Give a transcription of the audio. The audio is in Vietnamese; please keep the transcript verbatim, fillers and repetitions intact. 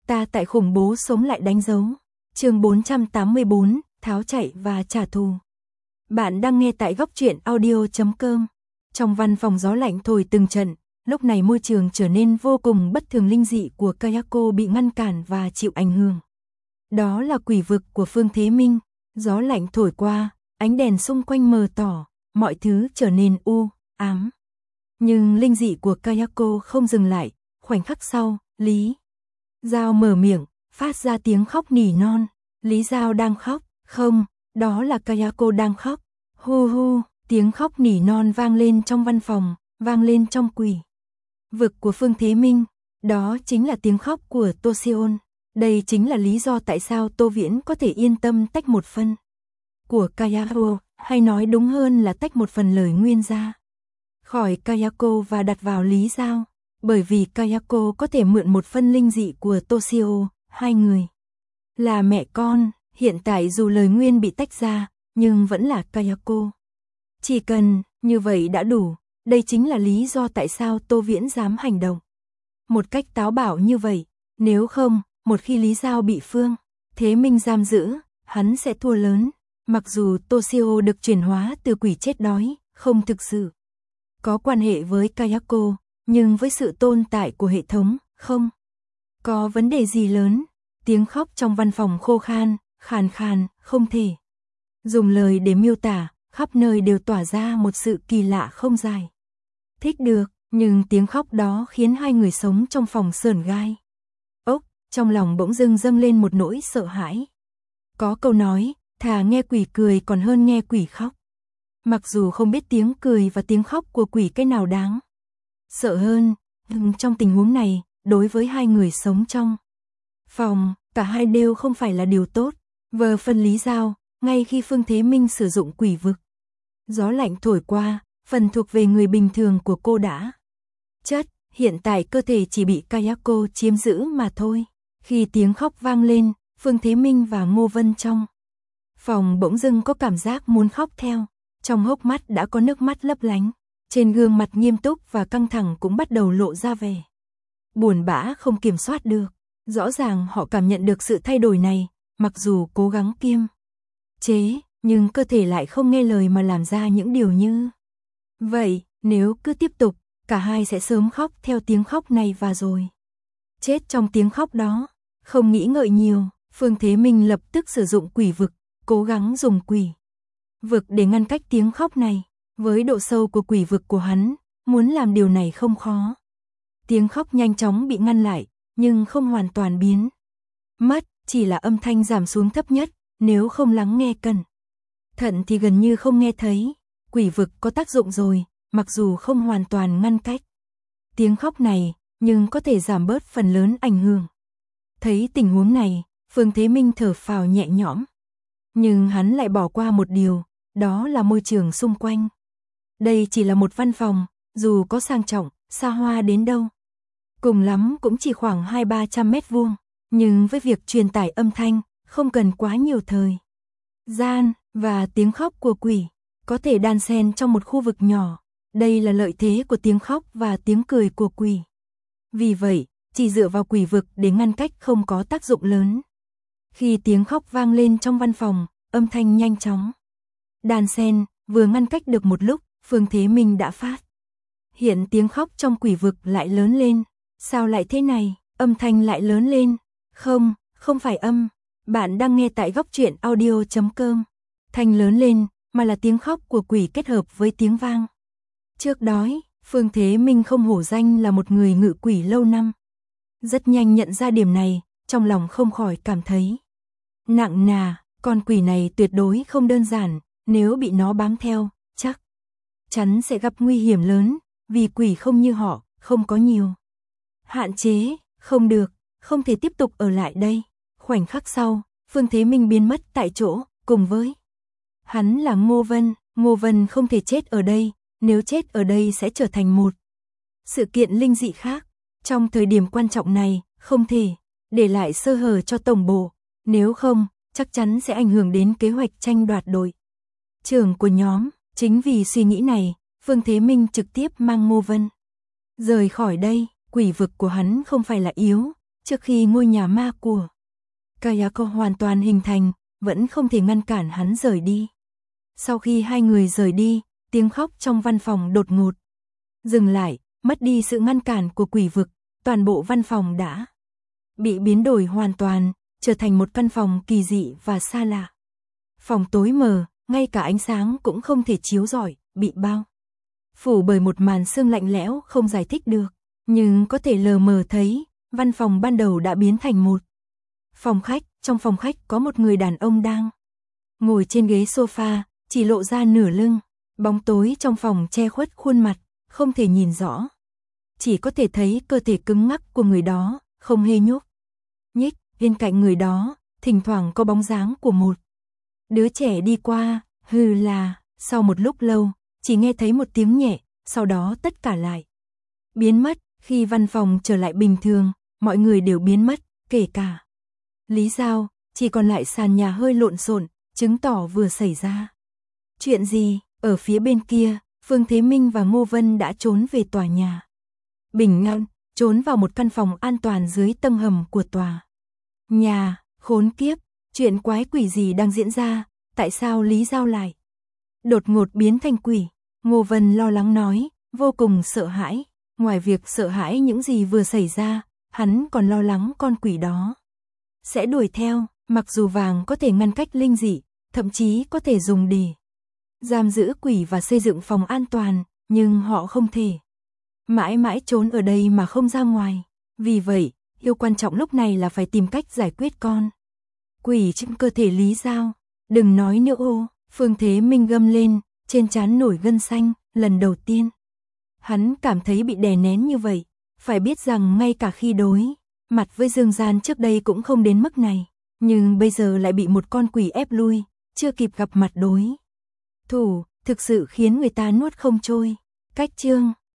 Ta tại khủng bố sống lại đánh dấu. Chương bốn trăm tám mươi bốn, tháo chạy và trả thù. Bạn đang nghe tại góc truyện audio chấm com. Trong văn phòng gió lạnh thổi từng trận, lúc này môi trường trở nên vô cùng bất thường, linh dị của Kayako bị ngăn cản và chịu ảnh hưởng. Đó là quỷ vực của Phương Thế Minh, gió lạnh thổi qua, ánh đèn xung quanh mờ tỏ, mọi thứ trở nên u, ám. Nhưng linh dị của Kayako không dừng lại, khoảnh khắc sau, Lý Giao mở miệng, phát ra tiếng khóc nỉ non. Lý Giao đang khóc, không, đó là Kayako đang khóc. Hu hu, tiếng khóc nỉ non vang lên trong văn phòng, vang lên trong quỷ vực của Phương Thế Minh. Đó chính là tiếng khóc của Toshio. Đây chính là lý do tại sao Tô Viễn có thể yên tâm tách một phần của Kayako, hay nói đúng hơn là tách một phần lời nguyên ra khỏi Kayako và đặt vào Lý Giao. Bởi vì Kayako có thể mượn một phân linh dị của Toshio, hai người là mẹ con, hiện tại dù lời nguyên bị tách ra, nhưng vẫn là Kayako. Chỉ cần như vậy đã đủ, đây chính là lý do tại sao Tô Viễn dám hành động một cách táo bạo như vậy. Nếu không, một khi Lý Giao bị Phương Thế Minh giam giữ, hắn sẽ thua lớn. Mặc dù Toshio được chuyển hóa từ quỷ chết đói, không thực sự có quan hệ với Kayako, nhưng với sự tồn tại của hệ thống, không có vấn đề gì lớn. Tiếng khóc trong văn phòng khô khan, khàn khàn, không thể dùng lời để miêu tả, khắp nơi đều tỏa ra một sự kỳ lạ không giải thích được, nhưng tiếng khóc đó khiến hai người sống trong phòng sởn gai ốc, trong lòng bỗng dưng dâng lên một nỗi sợ hãi. Có câu nói, thà nghe quỷ cười còn hơn nghe quỷ khóc. Mặc dù không biết tiếng cười và tiếng khóc của quỷ cái nào đáng sợ hơn, nhưng trong tình huống này, đối với hai người sống trong phòng, cả hai đều không phải là điều tốt. Vờ phân Lý Giao, ngay khi Phương Thế Minh sử dụng quỷ vực, gió lạnh thổi qua, phần thuộc về người bình thường của cô đã chất, hiện tại cơ thể chỉ bị Kayako chiếm giữ mà thôi. Khi tiếng khóc vang lên, Phương Thế Minh và Ngô Vân trong phòng bỗng dưng có cảm giác muốn khóc theo. Trong hốc mắt đã có nước mắt lấp lánh, trên gương mặt nghiêm túc và căng thẳng cũng bắt đầu lộ ra vẻ buồn bã không kiểm soát được. Rõ ràng họ cảm nhận được sự thay đổi này, mặc dù cố gắng kiềm chế, nhưng cơ thể lại không nghe lời mà làm ra những điều như vậy. Nếu cứ tiếp tục, cả hai sẽ sớm khóc theo tiếng khóc này và rồi chết trong tiếng khóc đó. Không nghĩ ngợi nhiều, Phương Thế Minh lập tức sử dụng quỷ vực, cố gắng dùng quỷ vực để ngăn cách tiếng khóc này. Với độ sâu của quỷ vực của hắn, muốn làm điều này không khó. Tiếng khóc nhanh chóng bị ngăn lại, nhưng không hoàn toàn biến mất, chỉ là âm thanh giảm xuống thấp nhất. Nếu không lắng nghe cẩn thận thì gần như không nghe thấy. Quỷ vực có tác dụng rồi, mặc dù không hoàn toàn ngăn cách tiếng khóc này, nhưng có thể giảm bớt phần lớn ảnh hưởng. Thấy tình huống này, Phương Thế Minh thở phào nhẹ nhõm. Nhưng hắn lại bỏ qua một điều, đó là môi trường xung quanh. Đây chỉ là một văn phòng, dù có sang trọng, xa hoa đến đâu, cùng lắm cũng chỉ khoảng hai ba trăm mét vuông. Nhưng với việc truyền tải âm thanh, không cần quá nhiều thời gian, và tiếng khóc của quỷ có thể đan xen trong một khu vực nhỏ. Đây là lợi thế của tiếng khóc và tiếng cười của quỷ. Vì vậy, chỉ dựa vào quỷ vực để ngăn cách không có tác dụng lớn. Khi tiếng khóc vang lên trong văn phòng, âm thanh nhanh chóng đan xen, vừa ngăn cách được một lúc, Phương Thế Minh đã phát hiện tiếng khóc trong quỷ vực lại lớn lên. Sao lại thế này? Âm thanh lại lớn lên. Không, không phải âm. Bạn đang nghe tại góc truyện audio chấm com. Thanh lớn lên, mà là tiếng khóc của quỷ kết hợp với tiếng vang trước đó. Phương Thế Minh không hổ danh là một người ngự quỷ lâu năm. Rất nhanh nhận ra điểm này, trong lòng không khỏi cảm thấy nặng nà. Con quỷ này tuyệt đối không đơn giản, nếu bị nó bám theo, chắc chắn sẽ gặp nguy hiểm lớn, vì quỷ không như họ, không có nhiều hạn chế. Không được, không thể tiếp tục ở lại đây. Khoảnh khắc sau, Phương Thế Minh biến mất tại chỗ, cùng với hắn là Ngô Vân. Ngô Vân không thể chết ở đây, nếu chết ở đây sẽ trở thành một sự kiện linh dị khác. Trong thời điểm quan trọng này, không thể để lại sơ hở cho tổng bộ, nếu không, chắc chắn sẽ ảnh hưởng đến kế hoạch tranh đoạt đội trưởng của nhóm. Chính vì suy nghĩ này, Phương Thế Minh trực tiếp mang Ngô Vân rời khỏi đây. Quỷ vực của hắn không phải là yếu, Trước khi ngôi nhà ma của Kayako hoàn toàn hình thành, vẫn không thể ngăn cản hắn rời đi. Sau khi hai người rời đi, tiếng khóc trong văn phòng đột ngột dừng lại, mất đi sự ngăn cản của quỷ vực, toàn bộ văn phòng đã bị biến đổi hoàn toàn, trở thành một căn phòng kỳ dị và xa lạ. Phòng tối mờ, ngay cả ánh sáng cũng không thể chiếu rọi, bị bao phủ bởi một màn sương lạnh lẽo không giải thích được, nhưng có thể lờ mờ thấy, văn phòng ban đầu đã biến thành một phòng khách. Trong phòng khách có một người đàn ông đang ngồi trên ghế sofa, chỉ lộ ra nửa lưng, bóng tối trong phòng che khuất khuôn mặt, không thể nhìn rõ. Chỉ có thể thấy cơ thể cứng ngắc của người đó, không hề nhúc nhích. Bên cạnh người đó, thỉnh thoảng có bóng dáng của một đứa trẻ đi qua, hừ là, sau một lúc lâu, chỉ nghe thấy một tiếng nhẹ, sau đó tất cả lại biến mất. Khi văn phòng trở lại bình thường, mọi người đều biến mất, kể cả Lý Giao, chỉ còn lại sàn nhà hơi lộn xộn, chứng tỏ vừa xảy ra chuyện gì. Ở phía bên kia, Phương Thế Minh và Ngô Vân đã trốn về tòa nhà Bình Ngạn, trốn vào một căn phòng an toàn dưới tầng hầm của tòa nhà. Khốn kiếp, chuyện quái quỷ gì đang diễn ra, tại sao Lý Giao lại đột ngột biến thành quỷ? Ngô Vân lo lắng nói, vô cùng sợ hãi. Ngoài việc sợ hãi những gì vừa xảy ra, hắn còn lo lắng con quỷ đó sẽ đuổi theo. Mặc dù vàng có thể ngăn cách linh dị, thậm chí có thể dùng để giam giữ quỷ và xây dựng phòng an toàn, nhưng họ không thể mãi mãi trốn ở đây mà không ra ngoài. Vì vậy, điều quan trọng lúc này là phải tìm cách giải quyết con quỷ trong cơ thể Lý Giao. Đừng nói nữa ô, Phương Thế Minh gầm lên, trên trán nổi gân xanh, lần đầu tiên hắn cảm thấy bị đè nén như vậy. Phải biết rằng ngay cả khi đối mặt với Dương Gian trước đây cũng không đến mức này, nhưng bây giờ lại bị một con quỷ ép lui, chưa kịp gặp mặt đối thủ, thực sự khiến người ta nuốt không trôi. Cách chương